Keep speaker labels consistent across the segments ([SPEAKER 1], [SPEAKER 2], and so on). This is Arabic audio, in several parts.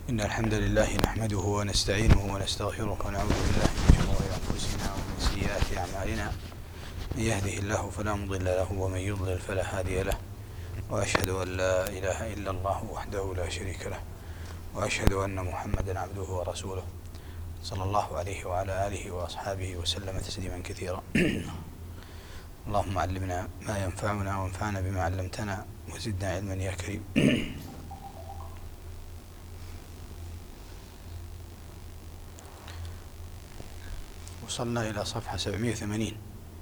[SPEAKER 1] إن الحمد لله نحمده ونستعينه ونستغفره ونعوذ بالله من شرور أنفسنا ومن سيئات أعمالنا. من يهده الله فلا مضل له ومن يضلل فلا هادي له، وأشهد أن لا إله إلا الله وحده لا شريك له، وأشهد أن محمدا عبده ورسوله صلى الله عليه وعلى آله وأصحابه وسلم تسليما كثيرا. اللهم علمنا ما ينفعنا وانفعنا بما علمتنا وزدنا علما يا كريم. وصلنا إلى صفحة 780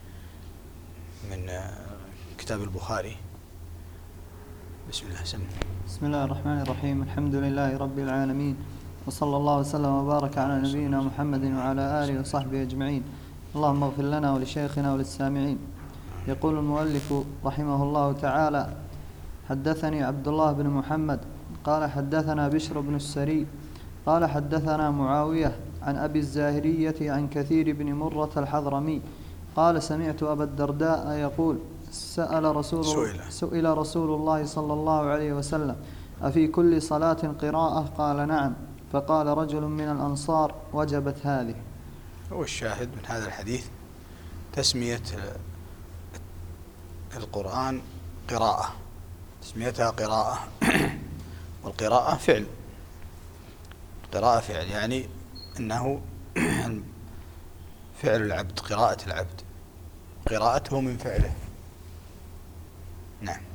[SPEAKER 1] من كتاب البخاري. بسم الله.
[SPEAKER 2] بسم الله الرحمن الرحيم. الحمد لله رب العالمين، وصلى الله وسلم وبارك على نبينا محمد وعلى آله وصحبه أجمعين. اللهم اغفر لنا ولشيخنا وللسامعين. يقول المؤلف رحمه الله تعالى: حدثني عبد الله بن محمد قال حدثنا بشر بن السري قال حدثنا معاوية عن أبي الزاهرية عن كثير بن مرة الحضرمي قال: سمعت أبا الدرداء يقول: سئل رسول الله صلى الله عليه وسلم: أفي كل صلاة قراءة؟ قال: نعم. فقال رجل من الأنصار: وجبت هذه.
[SPEAKER 1] هو الشاهد من هذا الحديث تسمية القرآن قراءة، تسميتها قراءة. والقراءة فعل، قراءة فعل يعني أنه فعل العبد، قراءة العبد، قراءته من فعله. نعم.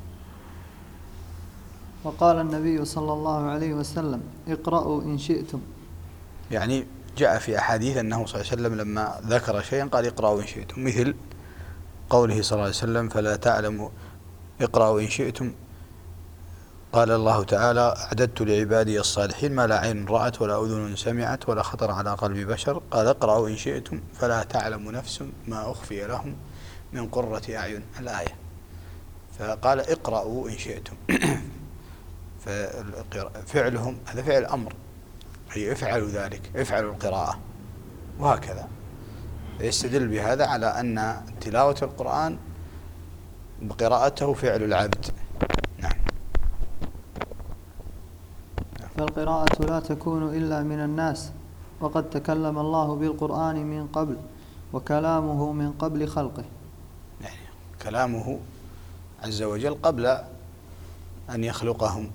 [SPEAKER 2] وقال النبي صلى الله عليه وسلم: اقرأوا إن شئتم.
[SPEAKER 1] يعني جاء في أحاديث أنه صلى الله عليه وسلم لما ذكر شيئا قال: اقرأوا إن شئتم، مثل قوله صلى الله عليه وسلم: فلا تعلم اقرأوا إن شئتم. قال الله تعالى: أعددت لعبادي الصالحين ما لا عين رأت ولا أذن سمعت ولا خطر على قلب بشر. قال: اقرأوا إن شئتم فلا تعلم نفس ما أخفي لهم من قرة أعين، الآية. فقال: اقرأوا إن شئتم. ففعلهم هذا فعل أمر، أي افعلوا ذلك، افعلوا القراءة، وهكذا. يستدل بهذا على أن تلاوة القرآن بقراءته فعل العبد. نعم.
[SPEAKER 2] فالقراءة لا تكون إلا من الناس، وقد تكلم الله بالقرآن من قبل، وكلامه من قبل خلقه.
[SPEAKER 1] يعني كلامه عز وجل قبل أن يخلقهم.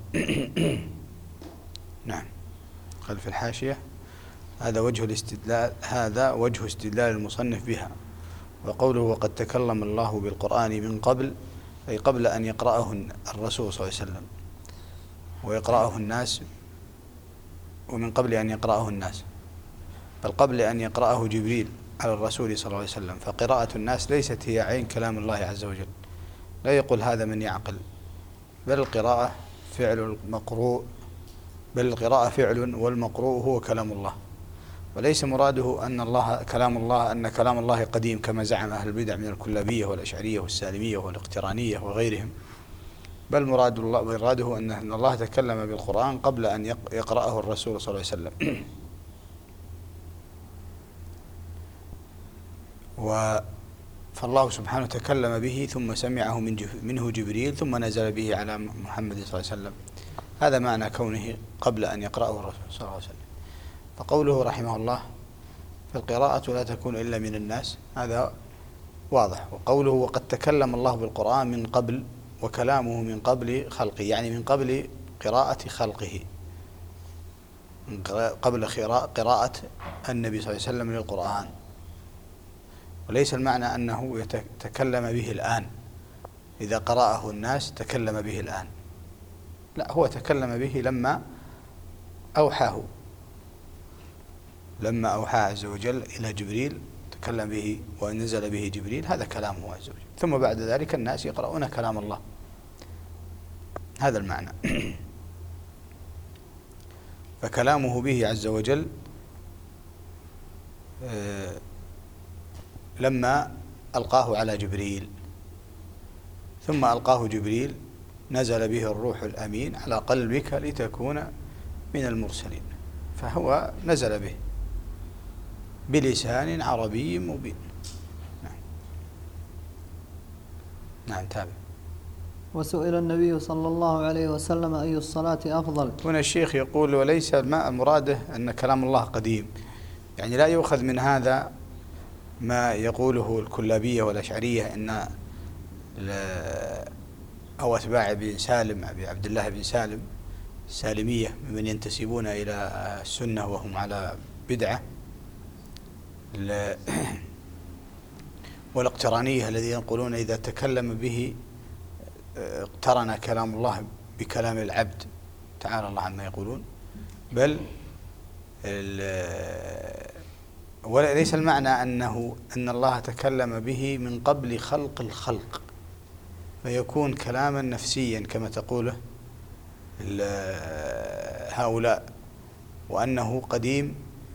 [SPEAKER 1] نعم. قال في الحاشية: هذا وجه استدلال المصنف بها. وقوله: وقد تكلم الله بالقرآن من قبل، أي قبل أن يقرأه الرسول صلى الله عليه وسلم ويقرأه الناس، ومن قبل أن يقرأه الناس، بل قبل أن يقرأه جبريل على الرسول صلى الله عليه وسلم. فقراءة الناس ليست هي عين كلام الله عز وجل، لا يقول هذا من يعقل، بل القراءة فعل المقروء، بل القراءة فعل والمقروء هو كلام الله. وليس مراده أن كلام الله قديم كما زعم أهل البدع من الكلابية والأشعرية والسالمية والاقترانية وغيرهم، بل مراده أن الله تكلم بالقرآن قبل أن يقرأه الرسول صلى الله عليه وسلم. فالله سبحانه تكلم به ثم سمعه منه جبريل ثم نزل به على محمد صلى الله عليه وسلم. هذا معنى كونه قبل أن يقرأه الرسول صلى الله عليه وسلم. فقوله رحمه الله: فالقراءة لا تكون إلا من الناس، هذا واضح. وقوله: وقد تكلم الله بالقرآن من قبل، وكلامه من قبل خلقه، يعني من قبل قراءة خلقه، قبل قراءة النبي صلى الله عليه وسلم للقرآن. وليس المعنى أنه يتكلم به الآن، إذا قرأه الناس تكلم به الآن، لا، هو تكلم به لما أوحاه، لما أوحى عز وجل إلى جبريل تكلم به ونزل به جبريل، هذا كلامه عز وجل. ثم بعد ذلك الناس يقرؤون كلام الله، هذا المعنى. فكلامه به عز وجل لما ألقاه على جبريل، ثم ألقاه جبريل نزل به الروح الأمين على قلبك لتكون من المرسلين، فهو نزل به بلسان عربي مبين. نعم. تابع.
[SPEAKER 2] وسئل النبي صلى الله عليه وسلم أي الصلاة أفضل.
[SPEAKER 1] هنا الشيخ يقول وليس مراده أن كلام الله قديم، يعني لا يؤخذ من هذا ما يقوله الكلابية والأشعرية أن أو أتباع ابن سالم أبي عبد الله بن سالم السالمية ممن ينتسبون إلى السنة وهم على بدعة، والاقترانية الذين يقولون إذا تكلم به اقترن كلام الله بكلام العبد، تعالى الله عما يقولون. بل وليس المعنى أن الله تكلم به من قبل خلق الخلق فيكون كلاما نفسيا كما تقوله هؤلاء، وأنه قديم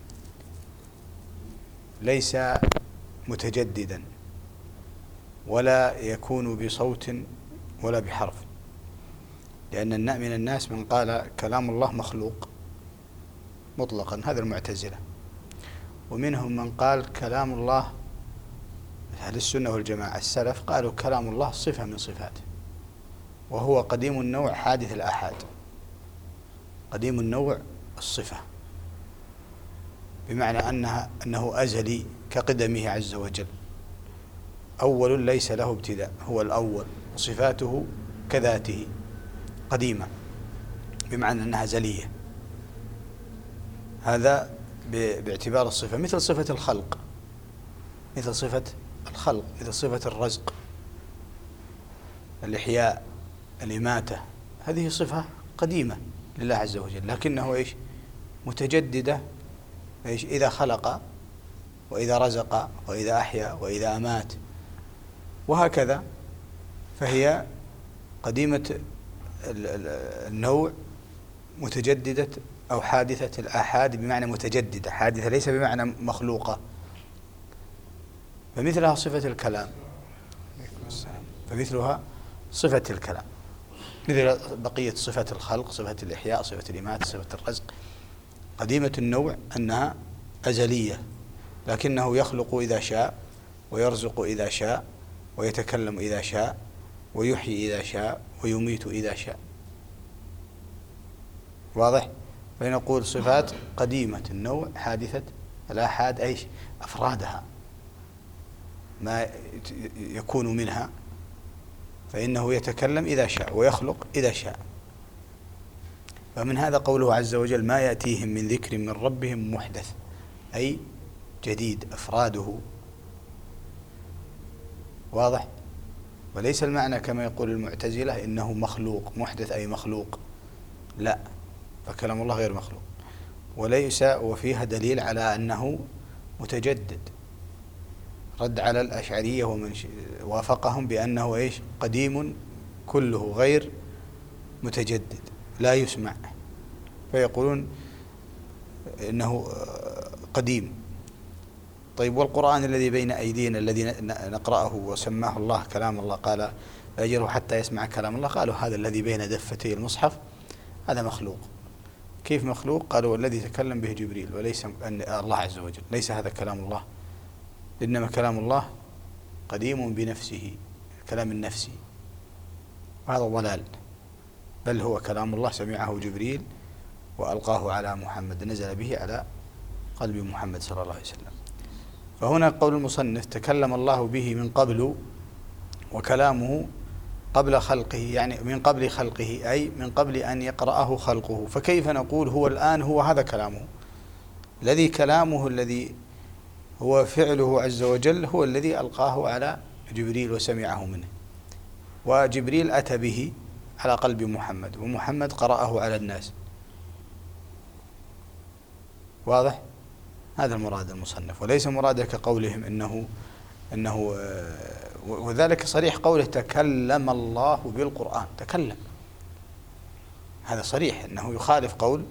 [SPEAKER 1] ليس متجددا ولا يكون بصوت ولا بحرف، لأن من الناس من قال كلام الله مخلوق مطلقا، هذا المعتزلة، ومنهم من قال كلام الله، أهل السنة والجماعة السلف قالوا كلام الله صفة من صفاته، وهو قديم النوع حادث الآحاد، قديم النوع الصفة، بمعنى أنه أزلي كقدمه عز وجل، أول ليس له ابتداء، هو الأول، وصفاته كذاته قديمة بمعنى أنها أزلية. هذا باعتبار الصفة، مثل صفة الخلق، مثل صفة الرزق، الإحياء، الإماتة، هذه صفة قديمة لله عز وجل، لكنه متجددة إذا خلق وإذا رزق وإذا أحيا وإذا أمات، وهكذا، فهي قديمة النوع متجددة أو حادثة الآحاد بمعنى متجددة، حادثة ليس بمعنى مخلوقة. فمثلها صفة الكلام، مثل بقية صفة الخلق، صفة الإحياء، صفة الإماتة، صفة الرزق، قديمة النوع أنها أزلية، لكنه يخلق إذا شاء، ويرزق إذا شاء، ويتكلم إذا شاء، ويحيي إذا شاء، ويميت إذا شاء. واضح؟ فنقول صفات قديمة النوع حادثة الآحاد، أفرادها ما يكون منها، فإنه يتكلم إذا شاء ويخلق إذا شاء. فمن هذا قوله عز وجل ما يأتيهم من ذكر من ربهم محدث، أي جديد أفراده. واضح؟ وليس المعنى كما يقول المعتزلة إنه مخلوق، محدث أي مخلوق، لا، فكلام الله غير مخلوق، وليس، وفيها دليل على أنه متجدد، رد على الأشعرية ومن وافقهم بأنه قديم كله غير متجدد لا يسمع، فيقولون إنه قديم. طيب، والقرآن الذي بين أيدينا الذي نقرأه وسماه الله كلام الله، قال لا يجره حتى يسمع كلام الله، قالوا هذا الذي بين دفتي المصحف هذا مخلوق. كيف مخلوق؟ قالوا الذي تكلم به جبريل وليس الله عز وجل، ليس هذا كلام الله، إنما كلام الله قديم بنفسه، الكلام النفسي، وهذا ضلال، بل هو كلام الله سمعه جبريل وألقاه على محمد، نزل به على قلب محمد صلى الله عليه وسلم. فهنا قول المصنف تكلم الله به من قبل، وكلامه قبل خلقه، يعني من قبل خلقه، أي من قبل أن يقرأه خلقه، فكيف نقول هو الآن هو هذا كلامه؟ الذي كلامه الذي هو فعله عز وجل هو الذي ألقاه على جبريل وسمعه منه، وجبريل أتى به على قلب محمد، ومحمد قرأه على الناس. واضح؟ هذا المراد المصنف، وليس مراده كقولهم إنه وذلك صريح قوله تكلم الله بالقرآن، تكلم، هذا صريح أنه يخالف قول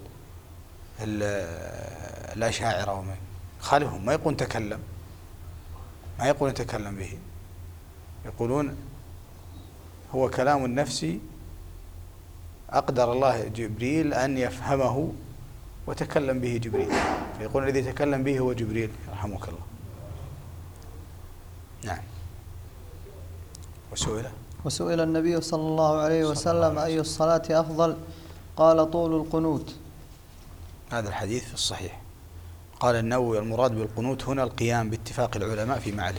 [SPEAKER 1] الأشاعرة، وما يخالفهم، ما يقول تكلم، ما يقول يتكلم به، يقولون هو كلام النفسي أقدر الله جبريل أن يفهمه وتكلم به جبريل، فيقول الذي تكلم به هو جبريل يرحمك الله. نعم. وسئل
[SPEAKER 2] وسئل النبي صلى الله عليه وسلم أي الصلاة أفضل؟ قال طول القنوت.
[SPEAKER 1] هذا الحديث في الصحيح. قال النووي المراد بالقنوت هنا القيام باتفاق العلماء في معلم.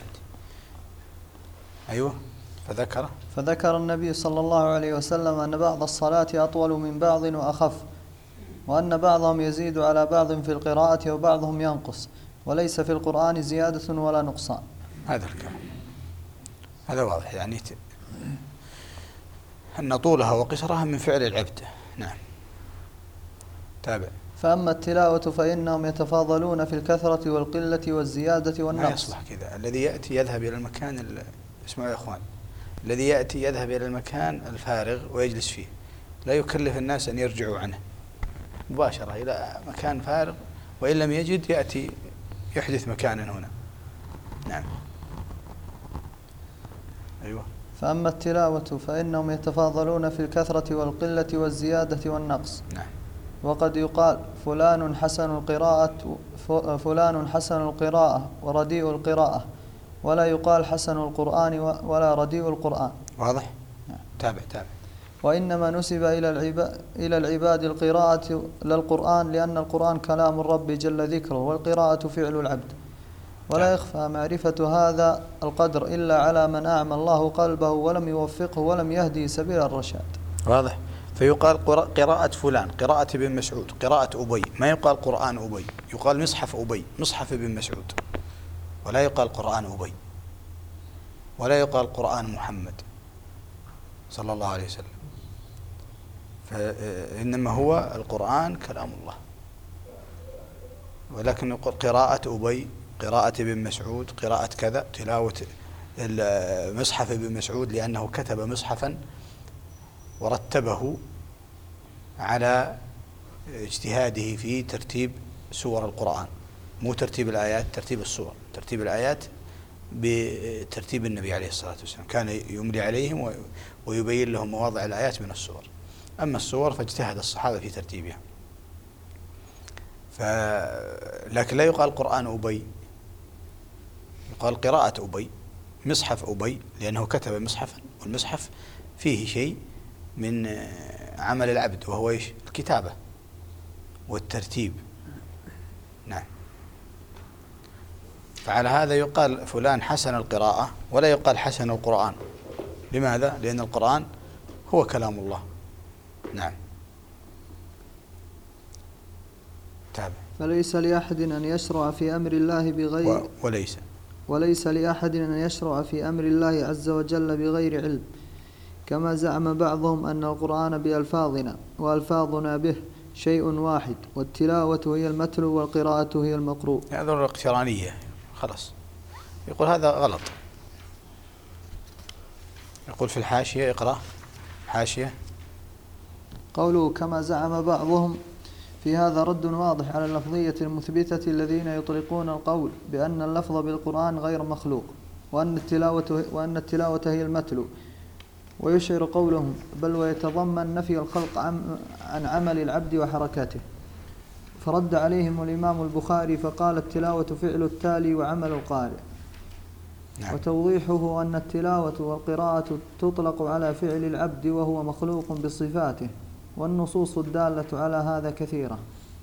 [SPEAKER 1] أيوه
[SPEAKER 2] فذكر النبي صلى الله عليه وسلم أن بعض الصلاة أطول من بعض وأخف، وأن بعضهم يزيد على بعض في القراءة وبعضهم ينقص، وليس في القرآن زيادة ولا نقصان.
[SPEAKER 1] هذا الكلام هذا واضح، يعني أن طولها وقصرها من فعل العبد. نعم. تابع.
[SPEAKER 2] فأما التلاوة فإنهم يتفاضلون في الكثرة والقلة والزيادة والنقص.
[SPEAKER 1] ما يصلح كذا. الذي يأتي يذهب إلى المكان اسمعوا يا إخوان، الذي يأتي يذهب إلى المكان الفارغ ويجلس فيه، لا يكلف الناس أن يرجعوا عنه، مباشرة إلى مكان فارغ، وإن لم يجد يأتي يحدث مكانا هنا. نعم. أيوة.
[SPEAKER 2] فأما التلاوة فإنهم يتفاضلون في الكثرة والقلة والزيادة والنقص.
[SPEAKER 1] نعم.
[SPEAKER 2] وقد يقال فلان حسن القراءة ورديء القراءة، ولا يقال حسن القرآن ولا رديء القرآن.
[SPEAKER 1] واضح؟ تابع.
[SPEAKER 2] وإنما نسب إلى العباد القراءة للقرآن، لأن القرآن كلام الرب جل ذكره، والقراءة فعل العبد. ولا يخفى معرفة هذا القدر إلا على من أعمى الله قلبه ولم يوفقه ولم يهدي سبيل الرشاد.
[SPEAKER 1] واضح؟ فيقال قراءة فلان، قراءة ابن مسعود، قراءة أبي، ما يقال قرآن أبي، يقال مصحف أبي، مصحف ابن مسعود، ولا يقال قرآن أبي، ولا يقال قرآن محمد صلى الله عليه وسلم. فإنما هو القرآن كلام الله، ولكن يقول قراءة أبي، قراءة ابن مسعود، قراءة كذا، تلاوة مصحف ابن مسعود لأنه كتب مصحفا ورتبه على اجتهاده في ترتيب سور القرآن، مو ترتيب الآيات، ترتيب السور، ترتيب الآيات بترتيب النبي عليه الصلاة والسلام، كان يملي عليهم ويبين لهم مواضع الآيات من السور. أما السور فاجتهد الصحابة في ترتيبها. لكن لا يقال قرآن أبي، يقال قراءة أبي، مصحف أبي، لأنه كتب مصحفا، والمصحف فيه شيء من عمل العبد، وهو إيش؟ الكتابة والترتيب. نعم. فعلى هذا يقال فلان حسن القراءة، ولا يقال حسن القرآن. لماذا؟ لأن القرآن هو كلام الله. نعم. تابع.
[SPEAKER 2] فليس لأحد أن يشرع في أمر الله بغير وليس لأحد أن يشرع في أمر الله عز وجل بغير علم، كما زعم بعضهم أن القرآن بألفاظنا وألفاظنا به شيء واحد، والتلاوة هي المتلو والقراءة هي المقروء.
[SPEAKER 1] هذا الاقترانية خلاص. يقول هذا غلط. يقول في الحاشية، اقرأ حاشية.
[SPEAKER 2] قوله كما زعم بعضهم، في هذا رد واضح على اللفظية المثبتة الذين يطلقون القول بأن اللفظ بالقرآن غير مخلوق، وأن التلاوة هي المتلو، ويشعر قولهم بل ويتضمن نفي الخلق عن عمل العبد وحركاته. فرد عليهم الإمام البخاري فقال التلاوة فعل التالي وعمل القارئ.
[SPEAKER 1] نعم.
[SPEAKER 2] وتوضيحه أن التلاوة والقراءة تطلق على فعل العبد وهو مخلوق بصفاته، والنصوص الدالة على هذا كثيرة.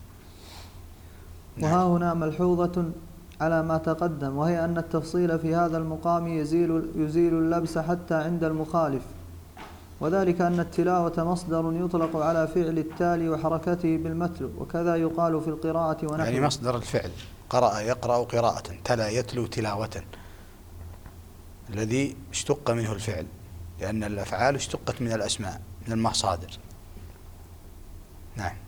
[SPEAKER 1] نعم.
[SPEAKER 2] وها هنا ملحوظة على ما تقدم، وهي أن التفصيل في هذا المقام يزيل اللبس حتى عند المخالف، وذلك أن التلاوة مصدر يطلق على فعل التالي وحركته بالمتلو، وكذا يقال في القراءة ونحوه.
[SPEAKER 1] يعني مصدر الفعل، قرأ يقرأ قراءة، تلا يتلو تلاوة، الذي اشتق منه الفعل، لأن الأفعال اشتقت من الأسماء، من المصادر. نعم.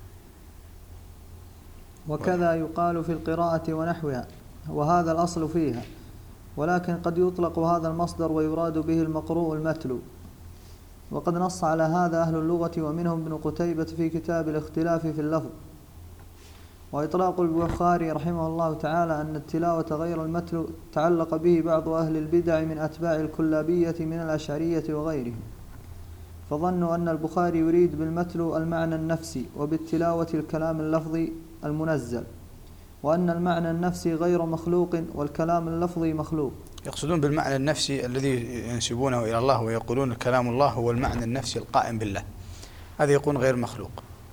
[SPEAKER 2] وكذا يقال في القراءة ونحوها، وهذا الأصل فيها، ولكن قد يطلق هذا المصدر ويراد به المقروء المتلو، وقد نص على هذا أهل اللغة ومنهم ابن قتيبة في كتاب الاختلاف في اللفظ. وإطلاق البخاري رحمه الله تعالى أن التلاوة غير المتلو تعلق به بعض أهل البدع من أتباع الكلابية من الأشعرية وغيرهم، فظنوا أن البخاري يريد بالمتلو المعنى النفسي، وبالتلاوة الكلام اللفظي المنزل، وأن المعنى النفسي غير مخلوق والكلام اللفظي مخلوق.
[SPEAKER 1] يقصدون بالمعنى النفسي الذي ينسبونه إلى الله ويقولون كلام الله هو المعنى النفسي القائم بالله، هذا يكون غير مخلوق.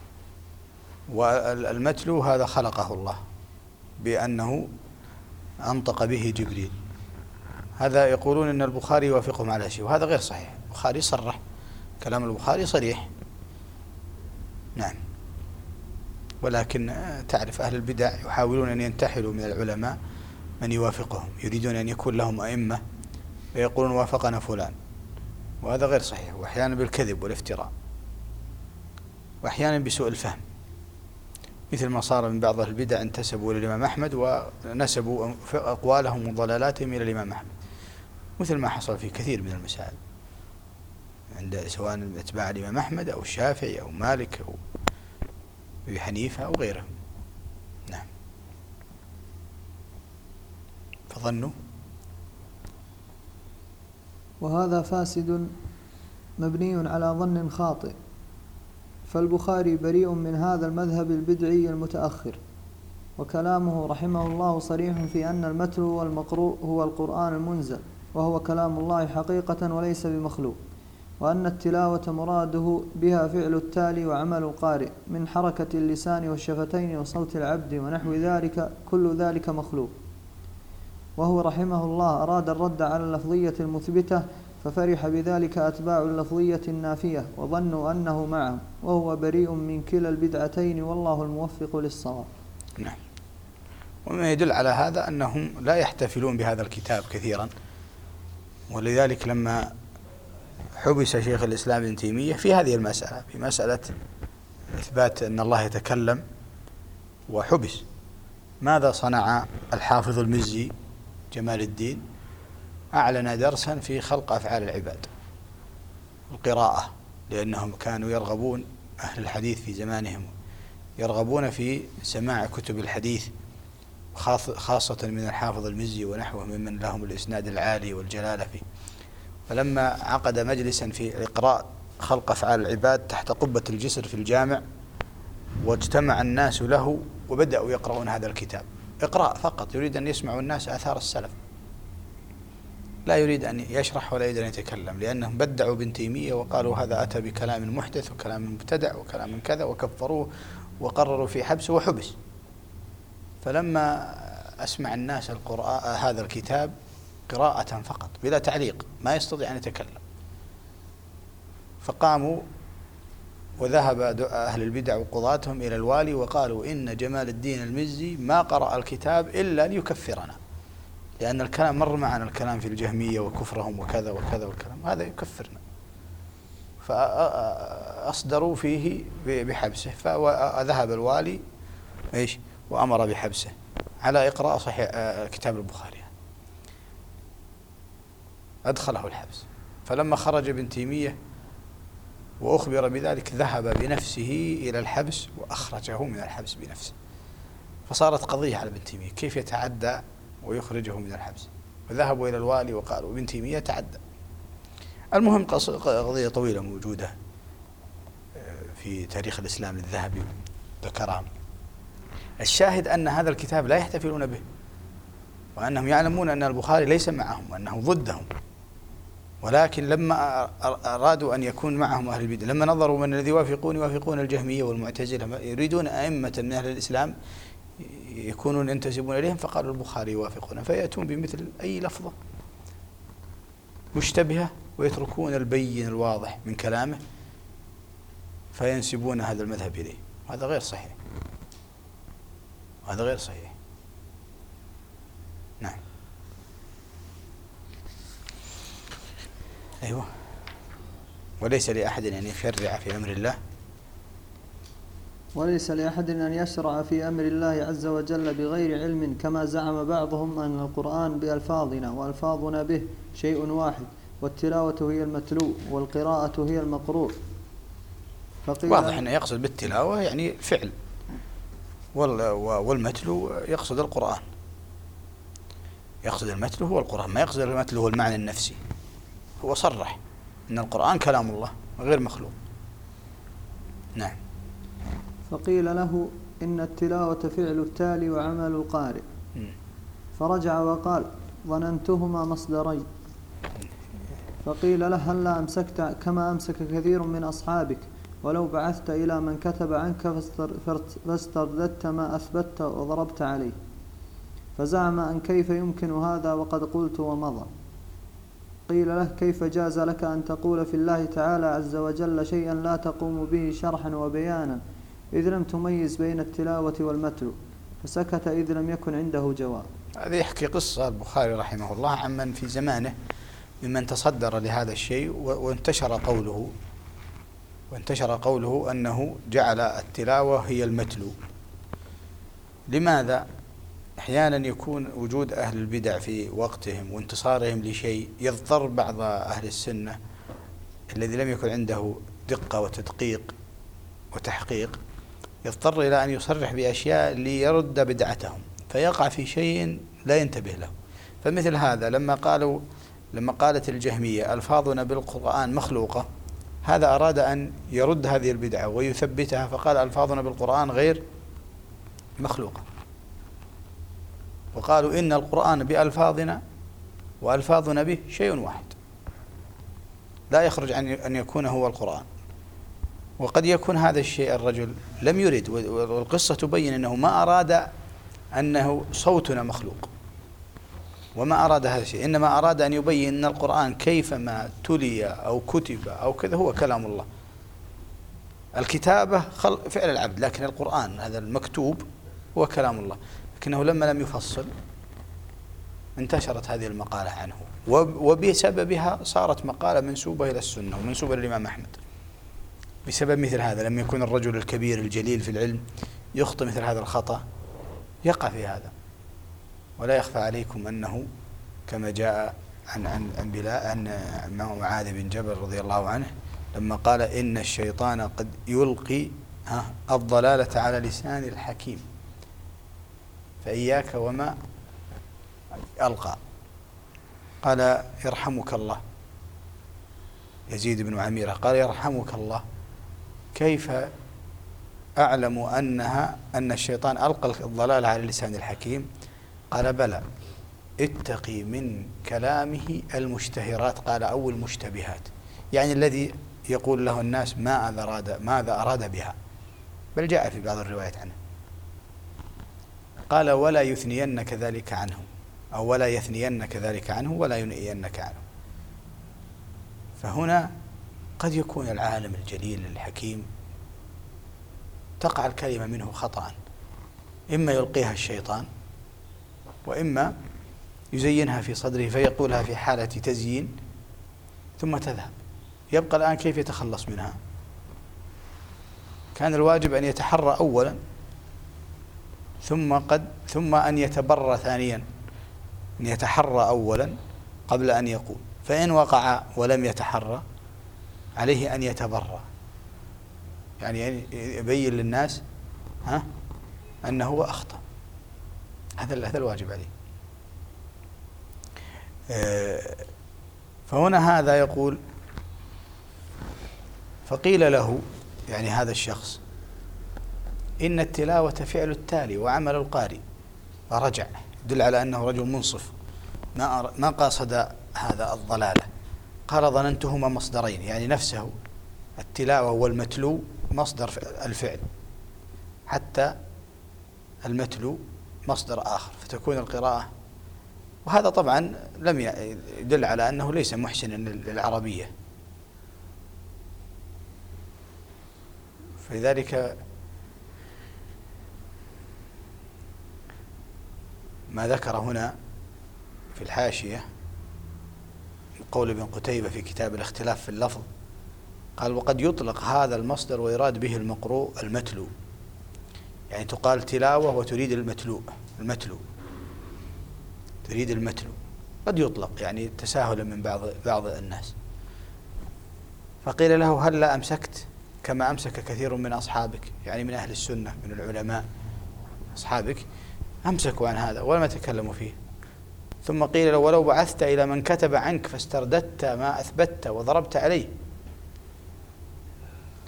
[SPEAKER 1] والمتلو هذا خلقه الله بأنه أنطق به جبريل، هذا يقولون أن البخاري يوافقهم على شيء، وهذا غير صحيح. البخاري صرح، كلام البخاري صريح. نعم. ولكن تعرف أهل البدع يحاولون أن ينتحلوا من العلماء من يوافقهم، يريدون أن يكون لهم أئمة ويقولون وافقنا فلان، وهذا غير صحيح، وأحيانا بالكذب والافتراء، وأحيانا بسوء الفهم، مثل ما صار من بعض البدع انتسبوا إلى الإمام أحمد ونسبوا أقوالهم وضلالاتهم إلى الإمام أحمد، مثل ما حصل في كثير من المسائل عند سواء أتباع الإمام أحمد أو الشافعي أو مالك أو أبي حنيفة أو غيرهم. نعم. فظنوا.
[SPEAKER 2] وهذا فاسد مبني على ظن خاطئ، فالبخاري بريء من هذا المذهب البدعي المتأخر، وكلامه رحمه الله صريح في أن المتلو والمقروء هو القرآن المنزل، وهو كلام الله حقيقة وليس بمخلوق، وأن التلاوة مراده بها فعل التالي وعمل القارئ من حركة اللسان والشفتين وصوت العبد ونحو ذلك، كل ذلك مخلوق. وهو رحمه الله أراد الرد على اللفظية المثبتة، ففرح بذلك أتباع اللفظية النافية وظنوا أنه معهم، وهو بريء من كلا البدعتين، والله الموفق للصواب.
[SPEAKER 1] نعم. وما يدل على هذا أنهم لا يحتفلون بهذا الكتاب كثيرا، ولذلك لما حبس شيخ الإسلام ابن تيمية في هذه المسألة، في مسألة إثبات أن الله يتكلم وحبس، ماذا صنع الحافظ المزي جمال الدين؟ أعلن درسا في خلق أفعال العباد، القراءة، لأنهم كانوا يرغبون، أهل الحديث في زمانهم يرغبون في سماع كتب الحديث، خاصة من الحافظ المزي ونحوه ممن لهم الإسناد العالي والجلالة فيه. فلما عقد مجلسا في إقراء خلق أفعال العباد تحت قبة الجسر في الجامع، واجتمع الناس له وبدأوا يقرؤون هذا الكتاب إقراء فقط، يريد أن يسمعوا الناس آثار السلف، لا يريد أن يشرح ولا يريد أن يتكلم، لأنهم بدعوا ابن تيمية وقالوا هذا أتى بكلام محدث وكلام مبتدع وكلام كذا، وكفروه وقرروا في حبسه وحبس. فلما أسمع الناس القرآن هذا الكتاب قراءة فقط بلا تعليق، ما يستطيع أن يتكلم، فقاموا وذهب أهل البدع وقضاتهم إلى الوالي وقالوا إن جمال الدين المزي ما قرأ الكتاب إلا ليكفرنا، لأن الكلام مر معنا الكلام في الجهمية وكفرهم وكذا وكذا والكلام هذا يكفرنا، فأصدروا فيه بحبسه. فذهب الوالي وأمر بحبسه على إقراء صحيح كتاب البخاري، أدخله الحبس. فلما خرج ابن تيمية وأخبر بذلك ذهب بنفسه إلى الحبس وأخرجه من الحبس بنفسه، فصارت قضية على ابن تيمية كيف يتعدى ويخرجه من الحبس، وذهبوا إلى الوالي وقالوا ابن تيمية تعدى. المهم قضية طويلة موجودة في تاريخ الإسلام للذهبي ذكرها. الشاهد أن هذا الكتاب لا يحتفلون به، وأنهم يعلمون أن البخاري ليس معهم وأنه ضدهم، ولكن لما أرادوا أن يكون معهم أهل البدع، لما نظروا من الذي يوافقون الجهمية والمعتزلة، يريدون أئمة من أهل الإسلام يكونون ينتسبون إليهم، فقالوا البخاري يوافقنا، فيأتون بمثل أي لفظة مشتبهة ويتركون البين الواضح من كلامه فينسبون هذا المذهب إليه. هذا غير صحيح، هذا غير صحيح. نعم. أيوة. وليس لأحد أن يشرع في أمر الله،
[SPEAKER 2] وليس لأحد أن يشرع في أمر الله عز وجل بغير علم، كما زعم بعضهم أن القرآن بألفاظنا وألفاظنا به شيء واحد، والتلاوة هي المتلو والقراءة هي المقروء.
[SPEAKER 1] واضح أنه يقصد بالتلاوة يعني فعل، والمتلو يقصد القرآن، يقصد المتلو هو القرآن، ما يقصد المتلو هو المعنى النفسي. هو صرح أن القرآن كلام الله غير مخلوق. نعم.
[SPEAKER 2] فقيل له إن التلاوة فعل التالي وعمل القارئ، فرجع وقال ظننتهما مصدرين. فقيل له هلا أمسكت كما أمسك كثير من أصحابك ولو بعثت إلى من كتب عنك فاسترددت ما أثبت وضربت عليه. فزعم أن كيف يمكن هذا وقد قلت ومضى. قيل له كيف جاز لك أن تقول في الله تعالى عز وجل شيئا لا تقوم به شرحا وبيانا إذ لم تميز بين التلاوة والمتلو؟ فسكت إذ لم يكن عنده جواب.
[SPEAKER 1] هذا يحكي قصة البخاري رحمه الله عن من في زمانه ممن تصدر لهذا الشيء وانتشر قوله أنه جعل التلاوة هي المتلو. لماذا؟ أحيانا يكون وجود أهل البدع في وقتهم وانتصارهم لشيء يضطر بعض أهل السنة الذي لم يكن عنده دقة وتدقيق وتحقيق يضطر إلى أن يصرح بأشياء ليرد بدعتهم فيقع في شيء لا ينتبه له. فمثل هذا لما قالت الجهمية ألفاظنا بالقرآن مخلوقة، هذا أراد أن يرد هذه البدعة ويثبتها فقال ألفاظنا بالقرآن غير مخلوقة، وقالوا إن القرآن بألفاظنا وألفاظنا به شيء واحد لا يخرج عن أن يكون هو القرآن. وقد يكون هذا الشيء الرجل لم يرد، والقصة تبين أنه ما أراد أنه صوتنا مخلوق وما أراد هذا الشيء، إنما أراد أن يبين أن القرآن كيفما تلي أو كتب أو كذا هو كلام الله. الكتابة فعل العبد، لكن القرآن هذا المكتوب هو كلام الله. لكنه لما لم يفصل انتشرت هذه المقالة عنه، وبسببها صارت مقالة منسوبة إلى السنة ومنسوبة للإمام أحمد. بسبب مثل هذا لما يكون الرجل الكبير الجليل في العلم يخطئ مثل هذا الخطأ يقع في هذا. ولا يخفى عليكم أنه كما جاء عن معاذ بن جبل رضي الله عنه لما قال إن الشيطان قد يلقي الضلالة على لسان الحكيم فإياك وما ألقى. قال يرحمك الله يزيد بن عميرة قال يرحمك الله كيف أعلم أن الشيطان ألقى الضلال على لسان الحكيم؟ قال بلى اتقي من كلامه المشتهرات، قال أو المشتبهات، يعني الذي يقول له الناس ماذا أراد بها، بل جاء في بعض الروايات عنه. قال ولا يثنينك ذلك عنه، أو ولا يثنينك ذلك عنه ولا ينئينك عنه. فهنا قد يكون العالم الجليل الحكيم تقع الكلمة منه خطأ، إما يلقيها الشيطان وإما يزينها في صدره فيقولها في حالة تزيين ثم تذهب. يبقى الآن كيف يتخلص منها؟ كان الواجب أن يتحرى أولا ثم أن يتبرى ثانيا، أن يتحرى أولا قبل أن يقول، فإن وقع ولم يتحرى عليه أن يتبرى، يعني يبين للناس أنه أخطأ. هذا الواجب عليه. فهنا هذا يقول فقيل له يعني هذا الشخص إن التلاوة فعل التالي وعمل القارئ، فرجع يدل على أنه رجل منصف ما قاصد هذا الضلالة. قال ظننتهما مصدرين، يعني نفسه التلاوة والمتلو مصدر الفعل، حتى المتلو مصدر آخر فتكون القراءة. وهذا طبعا لم يدل على أنه ليس محسنا للعربية، فلذلك ما ذكر هنا في الحاشية قول ابن قتيبة في كتاب الاختلاف في اللفظ قال وقد يطلق هذا المصدر ويراد به المقروء المتلو، يعني تقال تلاوة وتريد المتلو تريد المتلو، قد يطلق يعني تساهلا من بعض الناس. فقيل له هل لا أمسكت كما أمسك كثير من أصحابك، يعني من أهل السنة من العلماء أصحابك أمسكوا عن هذا ولم يتكلموا فيه. ثم قيل له ولو بعثت إلى من كتب عنك فاسترددت ما أثبت وضربت عليه،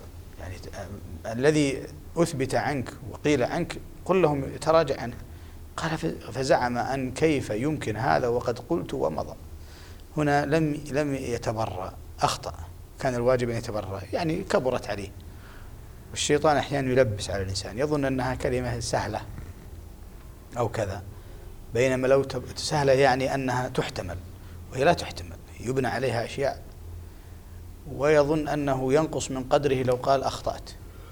[SPEAKER 1] يعني الذي أثبت عنك وقيل عنك قل لهم يتراجع عنه، قال فزعم أن كيف يمكن هذا وقد قلت ومضى. هنا لم يتبرأ، أخطأ، كان الواجب أن يتبرأ، يعني كبرت عليه. والشيطان أحيانا يلبس على الإنسان، يظن أنها كلمة سهلة أو كذا، بينما لو سهلة يعني أنها تحتمل، وهي لا تحتمل، يبنى عليها أشياء، ويظن أنه ينقص من قدره لو قال أخطأت.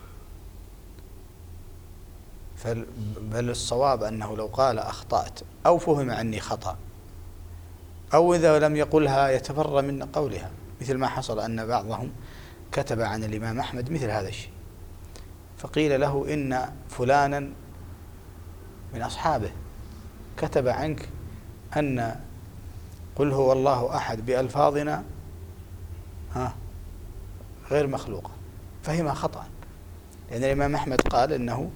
[SPEAKER 1] بل الصواب أنه لو قال أخطأت أو فهم عني خطأ، أو إذا لم يقلها يتبرى من قولها، مثل ما حصل أن بعضهم كتب عن الإمام أحمد مثل هذا الشيء، فقيل له إن فلانا من أصحابه كتب عنك أن قل هو الله أحد بألفاظنا غير مخلوقة، فهمها خطأ، لأن الإمام أحمد قال إنه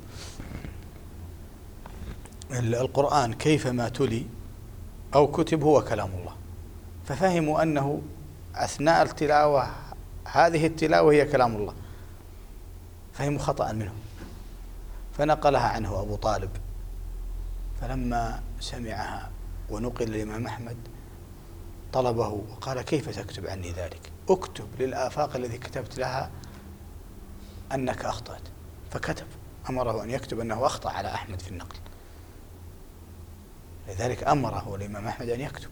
[SPEAKER 1] القرآن كيفما تلي أو كتب هو كلام الله، ففهموا أنه أثناء التلاوة هذه التلاوة هي كلام الله، فهموا خطأ منه، فنقلها عنه أبو طالب. فلما سمعها ونقل الإمام أحمد طلبه وقال كيف تكتب عني ذلك؟ اكتب للآفاق الذي كتبت لها أنك أخطأت. فكتب، أمره أن يكتب أنه أخطأ على أحمد في النقل، لذلك أمره الإمام أحمد أن يكتب،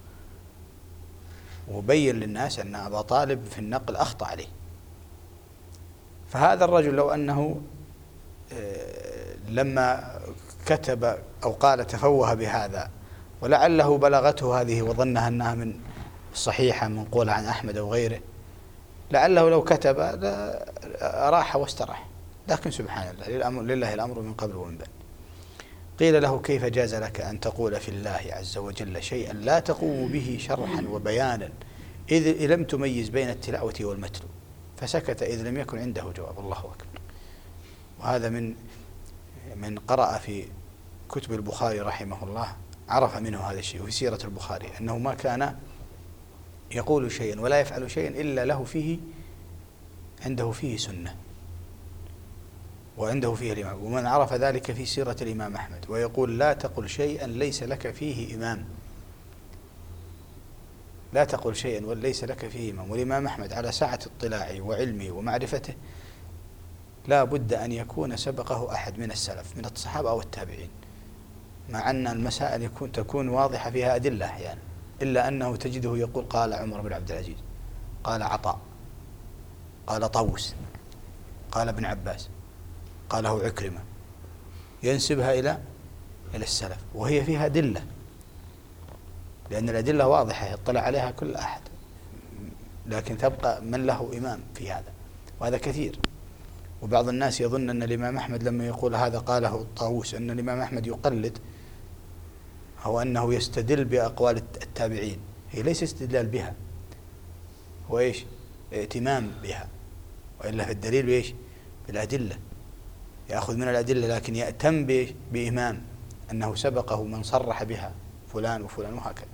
[SPEAKER 1] وبين للناس أن أبا طالب في النقل أخطأ عليه. فهذا الرجل لو أنه لما كتب أو قال تفوه بهذا ولعله بلغته هذه وظنها أنها من صحيحة منقولة عن أحمد أو غيره، لعله لو كتب راح واستراح، لكن سبحان الله لله الأمر من قبل ومن بعد. قيل له كيف جاز لك أن تقول في الله عز وجل شيئا لا تقوم به شرحا وبيانا إذ لم تميز بين التلاوة والمتلو؟ فسكت إذ لم يكن عنده جواب. الله أكبر. وهذا من قرأ في كتب البخاري رحمه الله عرف منه هذا الشيء، وفي سيرة البخاري أنه ما كان يقول شيئا ولا يفعل شيئا إلا له فيه عنده فيه سنة وعنده فيه الإمام. ومن عرف ذلك في سيرة الإمام أحمد، ويقول لا تقل شيئا ليس لك فيه إمام، لا تقل شيئا وليس لك فيه إمام. والإمام أحمد على سعة اطلاعه وعلمه ومعرفته لا بد أن يكون سبقه أحد من السلف من الصحابة أو التابعين، مع أن المسائل تكون واضحة فيها أدلة أحيانا، إلا أنه تجده يقول قال عمر بن عبد العزيز، قال عطاء، قال طوس، قال ابن عباس، قاله عكرمة، ينسبها إلى السلف، وهي فيها أدلة، لأن الأدلة واضحة يطلع عليها كل أحد، لكن تبقى من له إمام في هذا، وهذا كثير. وبعض الناس يظن أن الإمام أحمد لما يقول هذا قاله طاووس أن الإمام أحمد يقلد أو أنه يستدل بأقوال التابعين. هي ليس استدلال بها، هو إيش؟ ائتمام بها، وإلا في الدليل بإيش؟ بالأدلة، يأخذ من الأدلة، لكن يأتم بإمام أنه سبقه من صرح بها فلان وفلان وهكذا.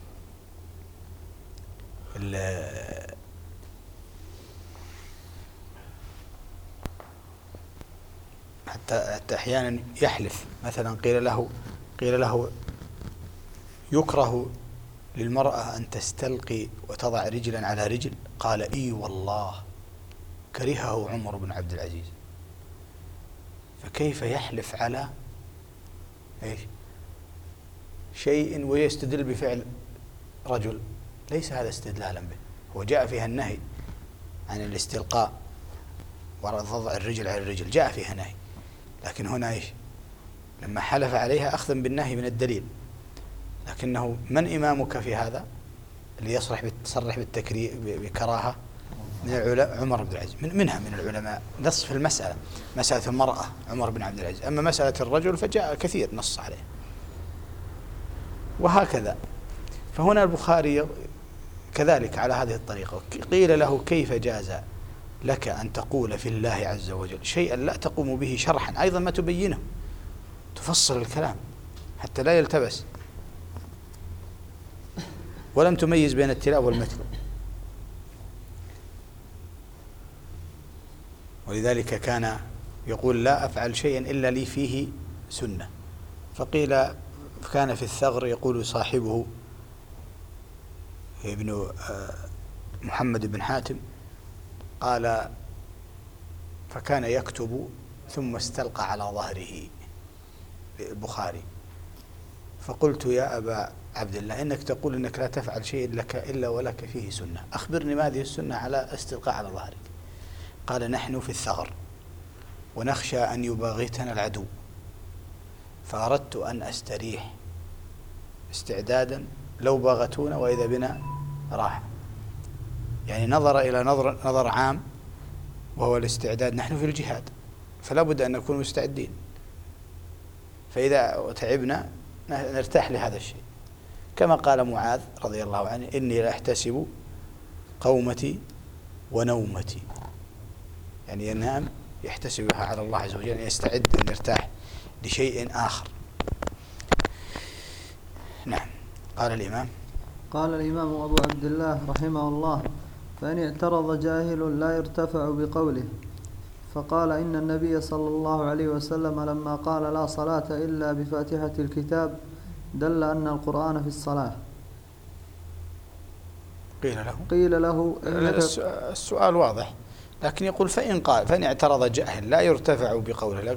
[SPEAKER 1] حتى أحيانا يحلف، مثلا قيل له يكره للمرأة أن تستلقي وتضع رجلا على رجل، قال إي والله كرهه عمر بن عبد العزيز. فكيف يحلف على إيش؟ شيء ويستدل بفعل رجل؟ ليس هذا استدلالا به، هو جاء فيها النهي عن الاستلقاء وضع الرجل على الرجل، جاء فيها نهي، لكن هنا إيش؟ لما حلف عليها أخذا بالنهي من الدليل. لكنه من إمامك في هذا اللي تصرح بالتكريه بكراهة من العلماء؟ عمر بن العزيز منها من العلماء نص في المسألة، مسألة المرأة عمر بن عبد العزيز، أما مسألة الرجل فجاء كثير نص عليه، وهكذا. فهنا البخاري كذلك على هذه الطريقة. قيل له كيف جاز لك أن تقول في الله عز وجل شيئا لا تقوم به شرحا، أيضا ما تبينه، تفصل الكلام حتى لا يلتبس، ولم تميز بين التلاوة والمتن. ولذلك كان يقول لا أفعل شيئا إلا لي فيه سنة، فقيل كان في الثغر يقول صاحبه ابن محمد بن حاتم قال فكان يكتب ثم استلقى على ظهره البخاري، فقلت يا أبا عبد الله إنك تقول إنك لا تفعل شيء لك إلا ولك فيه سنة، أخبرني ما هذه السنة على استلقاء على ظهرك؟ قال نحن في الثغر ونخشى أن يباغتنا العدو، فأردت أن أستريح استعدادا لو باغتونا وإذا بنا راح، يعني نظر إلى نظر عام وهو الاستعداد، نحن في الجهاد فلا بد أن نكون مستعدين، فإذا تعبنا نرتاح لهذا الشيء، كما قال معاذ رضي الله عنه إني لأحتسب قومتي ونومتي، يعني ينام يحتسبها على الله عز وجل، يستعد أن يرتاح لشيء آخر. نعم. قال
[SPEAKER 2] الإمام أبو عبد الله رحمه الله: فإن اعترض جاهل لا يرتفع بقوله، فقال إن النبي صلى الله عليه وسلم لما قال لا صلاة إلا بفاتحة الكتاب دل أن القرآن في الصلاة. قيل له
[SPEAKER 1] السؤال واضح، لكن يقول فإن اعترض جاهل لا يرتفع بقوله،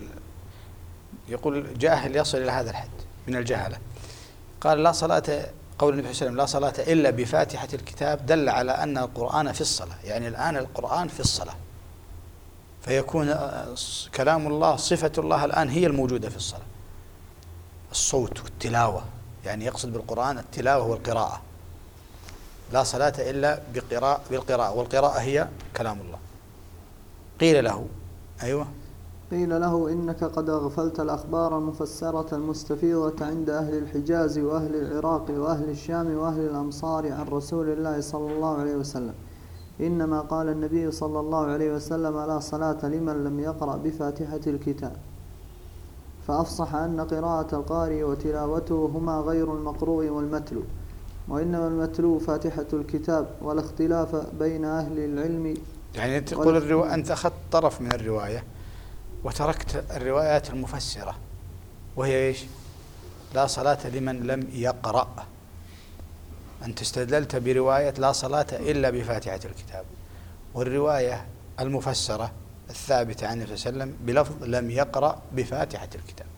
[SPEAKER 1] يقول جاهل يصل إلى هذا الحد من الجهلة، قال لا صلاة، قول النبي صلى الله عليه وسلم لا صلاة إلا بفاتحة الكتاب دل على أن القرآن في الصلاة، يعني الآن القرآن في الصلاة، فيكون كلام الله صفة الله الآن هي الموجودة في الصلاة، الصوت والتلاوة، يعني يقصد بالقرآن التلاوة والقراءة، لا صلاة إلا بالقراءة، والقراءة هي كلام الله. قيل له
[SPEAKER 2] قيل له إنك قد أغفلت الأخبار المفسرة المستفيضة عند أهل الحجاز وأهل العراق وأهل الشام وأهل الأمصار عن رسول الله صلى الله عليه وسلم، إنما قال النبي صلى الله عليه وسلم لا صلاة لمن لم يقرأ بفاتحة الكتاب، فأفصح أن قراءة القارئ وتلاوته هما غير المقروء والمتلو، وإنما المتلو فاتحة الكتاب، ولا اختلاف بين أهل العلم.
[SPEAKER 1] يعني تقول أنت أخذت طرف من الرواية وتركت الروايات المفسرة، وهي إيش؟ لا صلاة لمن لم يقرأ. أنت استدللت برواية لا صلاة إلا بفاتحة الكتاب، والرواية المفسرة الثابتة عن النبي صلى الله عليه وسلم بلفظ لم يقرأ بفاتحة الكتاب.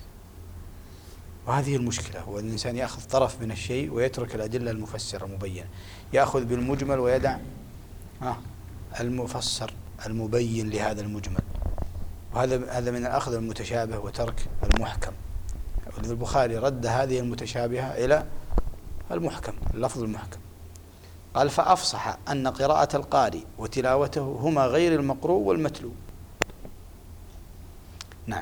[SPEAKER 1] وهذه المشكلة، هو الإنسان يأخذ طرف من الشيء ويترك الأدلة المفسرة المبينة، يأخذ بالمجمل ويدع المفسر المبين لهذا المجمل، وهذا من الأخذ المتشابه وترك المحكم. البخاري رد هذه المتشابهة إلى المحكم، اللفظ المحكم، قال فأفصح أن قراءة القارئ وتلاوته هما غير المقروء والمتلو. نعم.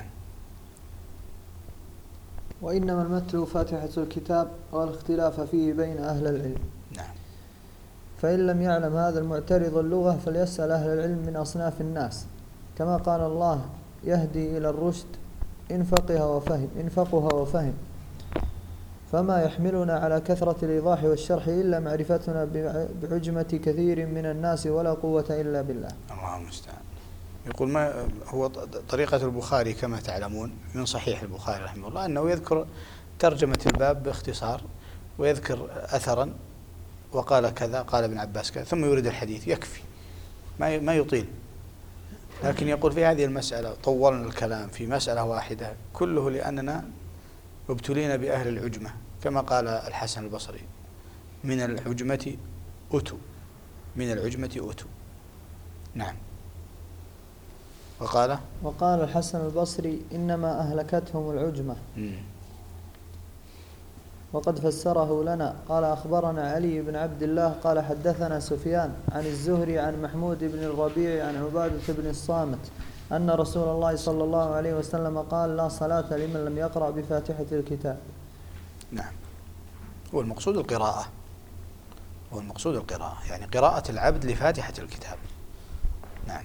[SPEAKER 2] وإنما المتلو فاتحة الكتاب، والاختلاف فيه بين أهل العلم.
[SPEAKER 1] نعم.
[SPEAKER 2] فإن لم يعلم هذا المعترض اللغة فليسأل أهل العلم من أصناف الناس، كما قال الله يهدي إلى الرشد إن فقه وفهم، فما يحملنا على كثرة الإيضاح والشرح إلا معرفتنا بعجمة كثير من الناس، ولا قوة إلا بالله.
[SPEAKER 1] الله المستعان. يقول ما هو طريقة البخاري كما تعلمون من صحيح البخاري رحمه الله أنه يذكر ترجمة الباب باختصار، ويذكر أثرا وقال كذا قال ابن عباس كذا، ثم يورد الحديث، يكفي ما يطيل. لكن يقول في هذه المسألة طولنا الكلام في مسألة واحدة، كله لأننا مبتلين بأهل العجمة، كما قال الحسن البصري من العجمة أتوا. نعم.
[SPEAKER 2] وقال الحسن البصري إنما أهلكتهم العجمة. وقد فسره لنا، قال أخبرنا علي بن عبد الله قال حدثنا سفيان عن الزهري عن محمود بن الربيع عن عبادة بن الصامت أن رسول الله صلى الله عليه وسلم قال لا صلاة لمن لم يقرأ بفاتحة الكتاب.
[SPEAKER 1] نعم. هو المقصود القراءة، يعني قراءة العبد لفاتحة الكتاب. نعم.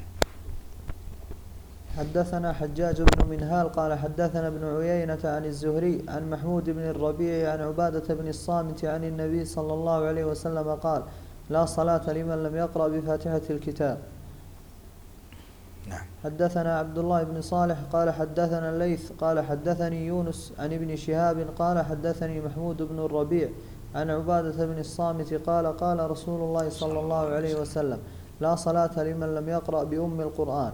[SPEAKER 2] حدثنا حجاج بن منهال قال حدثنا ابن عيينة عن الزهري عن محمود بن الربيع عن عبادة بن الصامت عن النبي صلى الله عليه وسلم قال لا صلاة لمن لم يقرأ بفاتحة الكتاب.
[SPEAKER 1] نعم.
[SPEAKER 2] حدثنا عبد الله بن صالح قال حدثنا الليث قال حدثني يونس عن ابن شهاب قال حدثني محمود بن الربيع عن عبادة بن الصامت قال قال رسول الله صلى الله عليه وسلم لا صلاة لمن لم يقرأ بأم القرآن.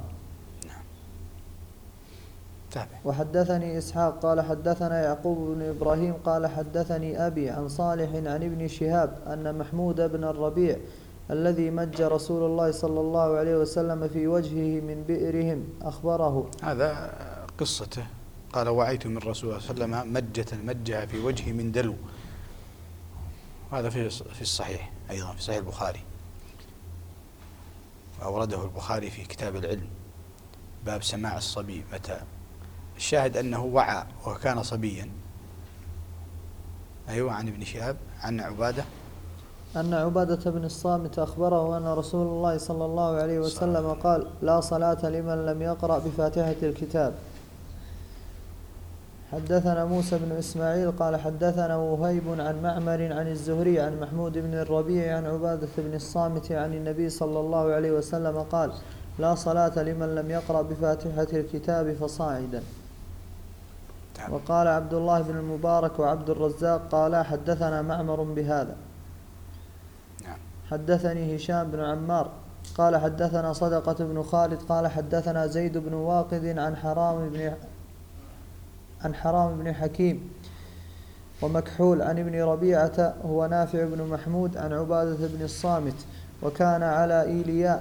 [SPEAKER 1] تابع.
[SPEAKER 2] وحدثني إسحاق قال حدثنا يعقوب بن إبراهيم قال حدثني أبي عن صالح عن ابن شهاب أن محمود بن الربيع الذي مج رسول الله صلى الله عليه وسلم في وجهه من بئرهم أخبره.
[SPEAKER 1] هذا قصته، قال وعيت من رسول الله صلى الله عليه وسلم مجها في وجهه من دلو. هذا في الصحيح أيضا، في صحيح البخاري، أورده البخاري في كتاب العلم باب سماع الصبي متى. الشاهد أنه وعى وكان صبيا. أيوة. عن ابن شهاب عن عبادة
[SPEAKER 2] أن عبادة بن الصامت أخبره أن رسول الله صلى الله عليه وسلم قال لا صلاة لمن لم يقرأ بفاتحة الكتاب. حدثنا موسى بن إسماعيل قال حدثنا وهيب عن معمر عن الزهري عن محمود بن الربيع عن عبادة بن الصامت عن النبي صلى الله عليه وسلم قال لا صلاة لمن لم يقرأ بفاتحة الكتاب فصاعدا. وقال عبد الله بن المبارك وعبد الرزاق قال حدثنا معمر بهذا. حدثني هشام بن عمار قال حدثنا صدقة بن خالد قال حدثنا زيد بن واقد عن حرام بن حكيم ومكحول عن ابن ربيعة هو نافع بن محمود عن عبادة بن الصامت وكان على إيلياء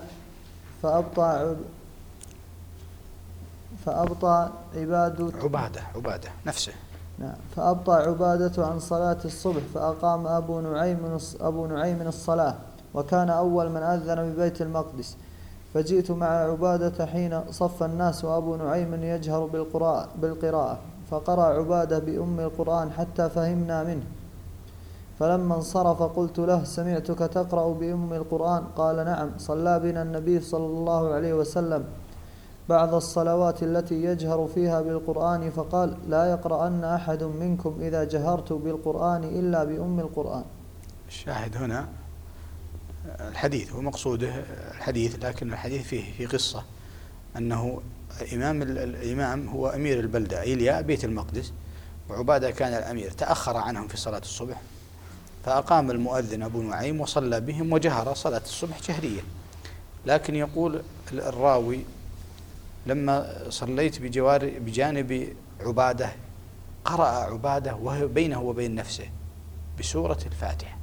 [SPEAKER 2] فأبطى
[SPEAKER 1] عبادة نفسه.
[SPEAKER 2] نعم. فأبطى عبادة عن صلاة الصبح فأقام أبو نعيم الصلاة وكان أول من أذن ببيت المقدس فجئت مع عبادة حين صف الناس وأبو نعيم يجهر بالقراءة فقرأ عبادة بأم القرآن حتى فهمنا منه فلما انصرف قلت له سمعتك تقرأ بأم القرآن قال نعم صلى بنا النبي صلى الله عليه وسلم بعض الصلوات التي يجهر فيها بالقرآن فقال لا يقرأن أحد منكم إذا جهرت بالقرآن إلا بأم القرآن.
[SPEAKER 1] الشاهد هنا الحديث هو مقصوده الحديث، لكن الحديث فيه في قصة أنه الإمام هو أمير البلدة إيلياء بيت المقدس، وعبادة كان الأمير، تأخر عنهم في صلاة الصبح فأقام المؤذن أبو نعيم وصلى بهم وجهر صلاة الصبح جهرية. لكن يقول الراوي لما صليت بجانب عبادة قرأ عبادة وهو بينه وبين نفسه بسورة الفاتحة،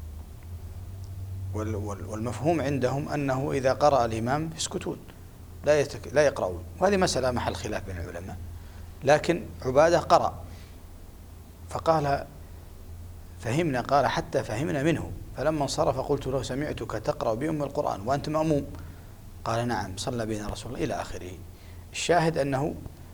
[SPEAKER 1] والمفهوم عندهم أنه إذا قرأ الإمام يسكتون لا يقرؤون، وهذه مسألة محل خلاف بين العلماء. لكن عبادة قرأ فقال فهمنا، قال حتى فهمنا منه، فلما انصرف قلت له سمعتك تقرأ بأم القرآن وأنت مأموم، قال نعم صلى بنا رسول الله إلى آخره. الشاهد أنه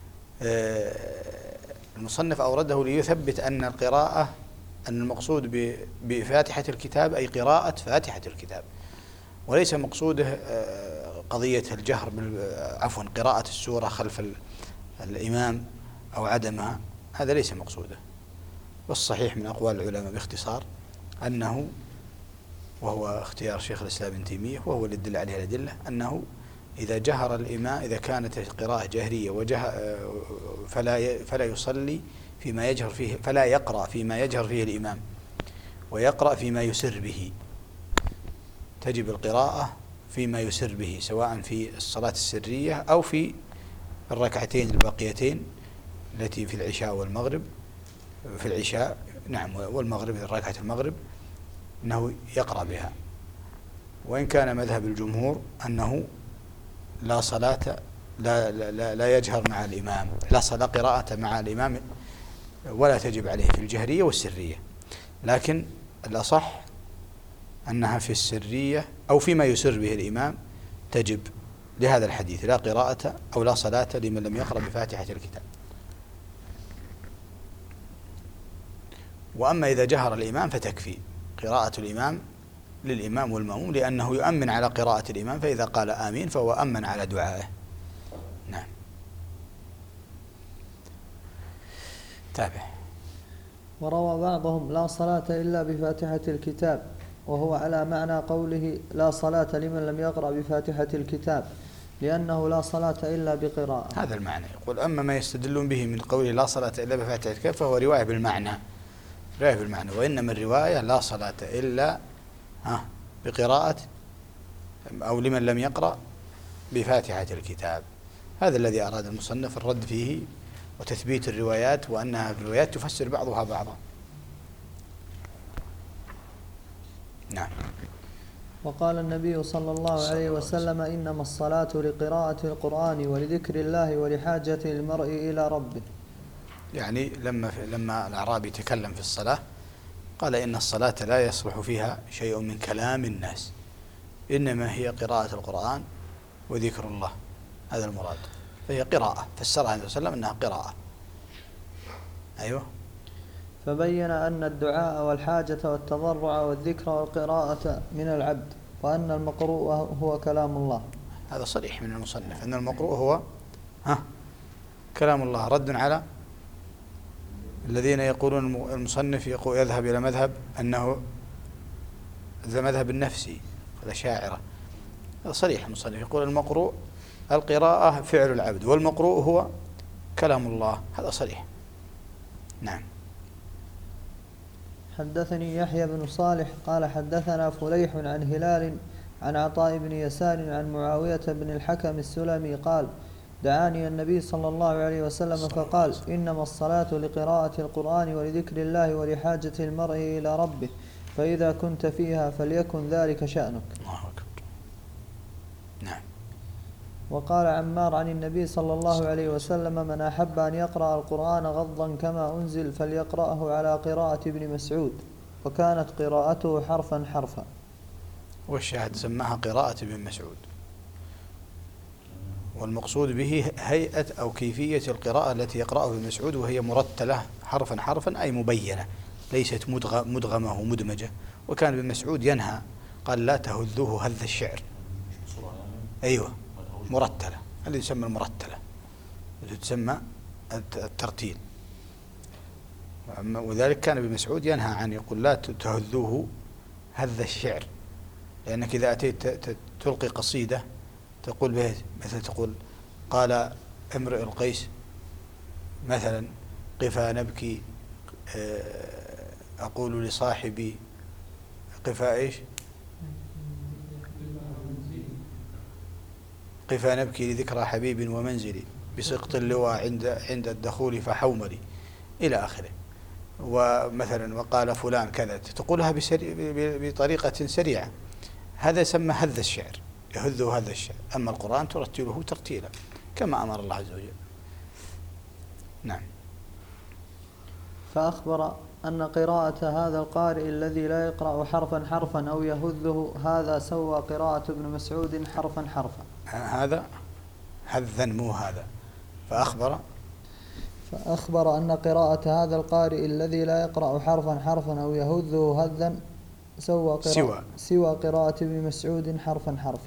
[SPEAKER 1] المصنف أورده ليثبت أن القراءة أن المقصود بفاتحة الكتاب أي قراءة فاتحة الكتاب، وليس مقصوده قضية الجهر قراءة السورة خلف الإمام أو عدمها، هذا ليس مقصوده. والصحيح من أقوال العلماء باختصار أنه، وهو اختيار شيخ الإسلام ابن تيمية وهو اللي يدل عليه الأدلة، أنه إذا جهر الإمام إذا كانت القراءة جهرية فلا يصلي فيما يجهر فيه، فلا يقرأ فيما يجهر فيه الإمام ويقرأ فيما يسر به. تجب القراءة فيما يسر به سواء في الصلاة السرية أو في الركعتين الباقيتين التي في العشاء والمغرب، في العشاء نعم والمغرب ركعة المغرب أنه يقرأ بها. وإن كان مذهب الجمهور أنه لا صلاة لا يجهر مع الإمام، لا صلاة قراءة مع الإمام ولا تجب عليه في الجهرية والسرية، لكن الأصح أنها في السرية أو فيما يسر به الإمام تجب لهذا الحديث لا قراءة أو لا صلاة لمن لم يقرأ بفاتحة الكتاب. وأما إذا جهر الإمام فتكفي قراءة الإمام للإمام والمأموم، لأنه يؤمن على قراءة الإمام، فإذا قال آمين فهو أمن على دعائه. نعم. تابع.
[SPEAKER 2] وروى بعضهم لا صلاة إلا بفاتحة الكتاب، وهو على معنى قوله لا صلاة لمن لم يقرأ بفاتحة الكتاب، لأنه لا صلاة إلا بقراءة.
[SPEAKER 1] هذا المعنى. يقول أما ما يستدلون به من قوله لا صلاة إلا بفاتحة الكتاب فهو رواية بالمعنى، رواية بالمعنى، وإنما الرواية لا صلاة إلا بقراءة، أو لمن لم يقرأ بفاتحة الكتاب. هذا الذي أراد المصنف الرد فيه وتثبيت الروايات، وأنها الروايات تفسر بعضها بعضا. نعم.
[SPEAKER 2] وقال النبي صلى الله عليه وسلم إنما الصلاة لقراءة القرآن ولذكر الله ولحاجة المرء إلى ربه.
[SPEAKER 1] يعني لما الأعرابي تكلم في الصلاة قال إن الصلاة لا يصلح فيها شيء من كلام الناس، إنما هي قراءة القرآن وذكر الله، هذا المراد، فهي قراءة، فسرها النبي صلى الله عليه وسلم أنها قراءة. أيوه.
[SPEAKER 2] فبين أن الدعاء والحاجة والتضرع والذكر والقراءة من العبد، وأن المقروء هو كلام الله.
[SPEAKER 1] هذا صريح من المصنف أن المقروء هو كلام الله، رد على الذين يقولون المصنف يذهب إلى مذهب أنه ذا مذهب النفسي، الأشاعرة. هذا صريح المصنف، يقول المقروء القراءة فعل العبد والمقروء هو كلام الله، هذا صريح. نعم.
[SPEAKER 2] حدثني يحيى بن صالح قال حدثنا فليح عن هلال عن عطاء بن يسار عن معاوية بن الحكم السلمي قال دعاني النبي صلى الله عليه وسلم فقال إنما الصلاة لقراءة القرآن ولذكر الله ولحاجة المرء إلى ربه، فإذا كنت فيها فليكن ذلك شأنك.
[SPEAKER 1] الله أكبر. نعم.
[SPEAKER 2] وقال عمار عن النبي صلى الله عليه وسلم من أحب أن يقرأ القرآن غضا كما أنزل فليقرأه على قراءة ابن مسعود، وكانت قراءته حرفا حرفا.
[SPEAKER 1] والشاهد سماها قراءة ابن مسعود، والمقصود به هيئة أو كيفية القراءة التي يقرأه ابن مسعود، وهي مرتلة حرفا حرفا أي مبينة، ليست مدغمة ومدمجة. وكان ابن مسعود ينهى، قال لا تهذوه هذ الشعر. أيوة، مرتلة، هذه تسمى المرتلة، تسمى الترتيل. وذلك كان ابن مسعود ينهى عن يقول لا تهذوه هذ الشعر، لأنك إذا أتيت تلقي قصيدة تقول به مثل تقول قال امرئ القيس مثلا قفا نبكي أقول لصاحبي قفا إيش قفا نبكي لذكرى حبيب ومنزلي بسقط اللواء عند الدخول فحوملي إلى آخره. ومثلا وقال فلان كذا، تقولها بطريقة سريعة، هذا يسمى هذ الشعر، يهذه هذا الشعر. أما القرآن ترتله ترتيلا كما أمر الله عز وجل. نعم.
[SPEAKER 2] فأخبر أن قراءة هذا القارئ الذي لا يقرأ حرفا حرفا أو يهذه هذا سوى قراءة ابن مسعود حرفا حرفا.
[SPEAKER 1] هذا هذا مو هذا.
[SPEAKER 2] فأخبر أن قراءة هذا القارئ الذي لا يقرأ حرفا حرفا أو يهذه هذا سوى قراءة ابن مسعود حرفا حرفا،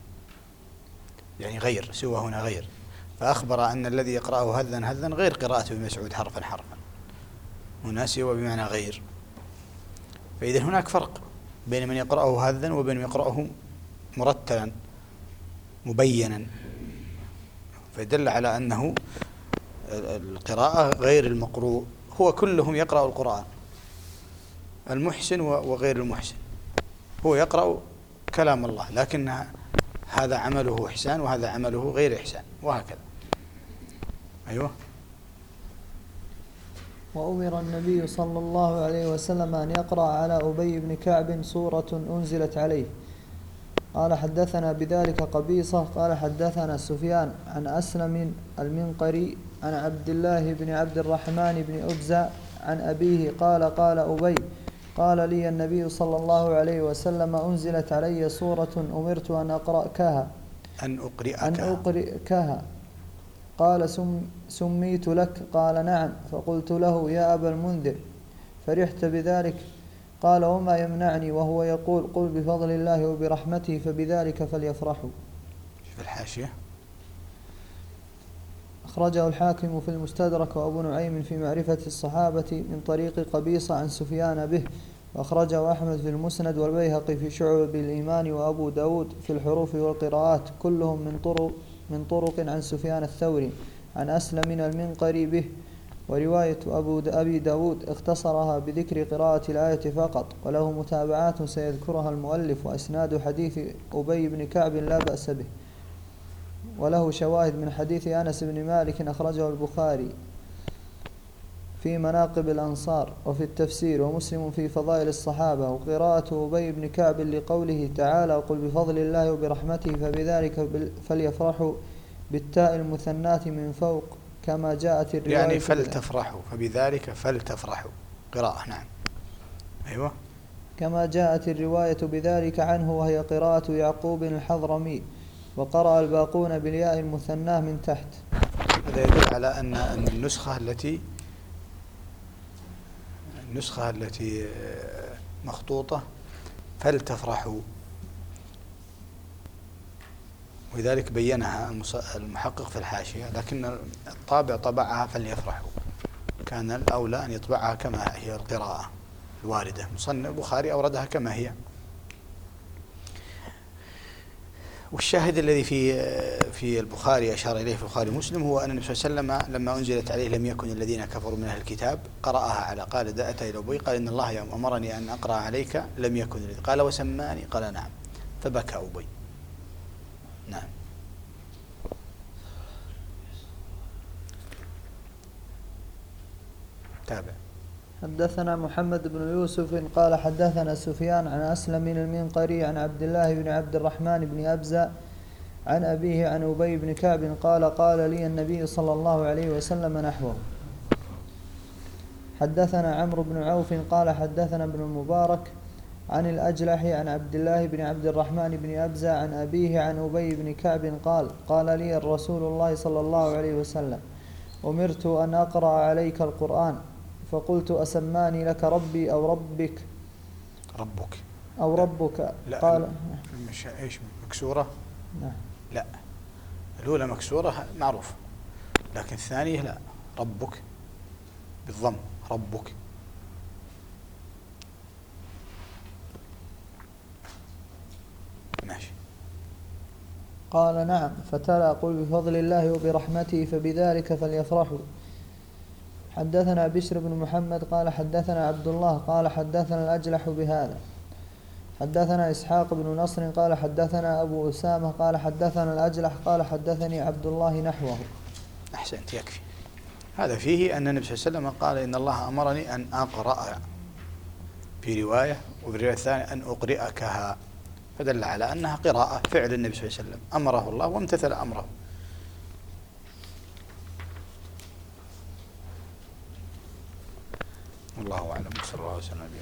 [SPEAKER 1] يعني غير، سوى هنا غير. فأخبر أن الذي يقرأه هذا غير قراءة ابن مسعود حرفا حرفا، هنا سوى بمعنى غير. فإذا هناك فرق بين من يقرأه هذا وبين من يقرأه مرتلا مبينا، فيدل على أنه القراءة غير المقروء، هو كلهم يقرأ القرآن، المحسن وغير المحسن، هو يقرأ كلام الله، لكن هذا عمله إحسان وهذا عمله غير إحسان، وهكذا. أيوه.
[SPEAKER 2] وأمر النبي صلى الله عليه وسلم أن يقرأ على أبي بن كعب سورة أنزلت عليه. قال حدثنا بذلك قبيصة قال حدثنا سفيان عن أسلم المنقري عن عبد الله بن عبد الرحمن بن أبزة عن أبيه قال قال أبي قال لي النبي صلى الله عليه وسلم أنزلت علي سورة أمرت أن أقرئكها قال سميت لك قال نعم، فقلت له يا أبا المنذر فرحت بذلك؟ قال وما يمنعني وهو يقول قل بفضل الله وبرحمته فبذلك فليفرحوا.
[SPEAKER 1] في الحاشية
[SPEAKER 2] أخرجه الحاكم في المستدرك وأبو نعيم في معرفة الصحابة من طريق قبيصة عن سفيان به، أخرجه أحمد في المسند والبيهقي في شعب الإيمان وأبو داود في الحروف والقراءات كلهم من طرق عن سفيان الثوري عن أسلم المنقري به. ورواية أبي داود اختصرها بذكر قراءة الآية فقط، وله متابعات سيذكرها المؤلف، وإسناد حديث أبي بن كعب لا بأس به، وله شواهد من حديث أنس بن مالك أخرجه البخاري في مناقب الأنصار وفي التفسير، ومسلم في فضائل الصحابة. وقراءة أبي بن كعب لقوله تعالى قل بفضل الله وبرحمته فبذلك فليفرحوا بالتاء المثناة من فوق كما جاءت الرواية
[SPEAKER 1] يعني فلتفرحوا، فبذلك فلتفرحوا قراءة. نعم أيوة.
[SPEAKER 2] كما جاءت الرواية بذلك عنه، وهي قراءة يعقوب الحضرمي، وقرأ الباقون بالياء المثناة من تحت.
[SPEAKER 1] هذا يدل على أن النسخة التي مخطوطة فلتفرحوا، ولذلك بينها المحقق في الحاشية، لكن الطابع طبعها فليفرحوا، كان الأولى أن يطبعها كما هي القراءة الواردة. مصنف البخاري أوردها كما هي. والشاهد الذي في البخاري أشار إليه في البخاري مسلم هو أن النبي صلى الله عليه وسلم لما أنزلت عليه لم يكن الذين كفروا من أهل الكتاب قرأها على قال أتى إلى أبي قال إن الله يوم أمرني أن أقرأ عليك لم يكن الذي قال وسماني قال نعم، فبكى أبي. نعم. تابع.
[SPEAKER 2] حدثنا محمد بن يوسف قال حدثنا سفيان عن أسلم المنقري عن عبد الله بن عبد الرحمن بن أبزة عن أبيه عن أبي بن كعب قال قال لي النبي صلى الله عليه وسلم نحوه. حدثنا عمرو بن عوف قال حدثنا ابن المبارك عن الأجلح عن عبد الله بن عبد الرحمن بن أبزة عن أبيه عن أبي بن كعب قال لي الرسول الله صلى الله عليه وسلم أمرت أن أقرأ عليك القرآن، فقلت أسماني لك ربي أو ربك أو ربك؟
[SPEAKER 1] لا
[SPEAKER 2] قال
[SPEAKER 1] مش إيش مكسورة؟
[SPEAKER 2] نعم.
[SPEAKER 1] لا، الأولى مكسورة معروف، لكن الثانية لا، ربك بالضم ربك. ماشي.
[SPEAKER 2] قال نعم، فتلا قل بفضل الله وبرحمته فبذلك فليفرحوا. حدثنا بشر بن محمد قال حدثنا عبد الله قال حدثنا الأجلح بهذا. حدثنا إسحاق بن نصر قال حدثنا أبو أسامة قال حدثنا الأجلح قال حدثني عبد الله نحوه.
[SPEAKER 1] أحسنت، يكفي. هذا فيه أن النبي صلى الله عليه وسلم قال إن الله أمرني أن أقرأ، في رواية، وفي الرواية الثانية أن أقرئكها، فدل على أنها قراءة فعل النبي صلى الله عليه وسلم، أمره الله وامتثل أمره. والله أعلم. صلى الله عليه وسلم.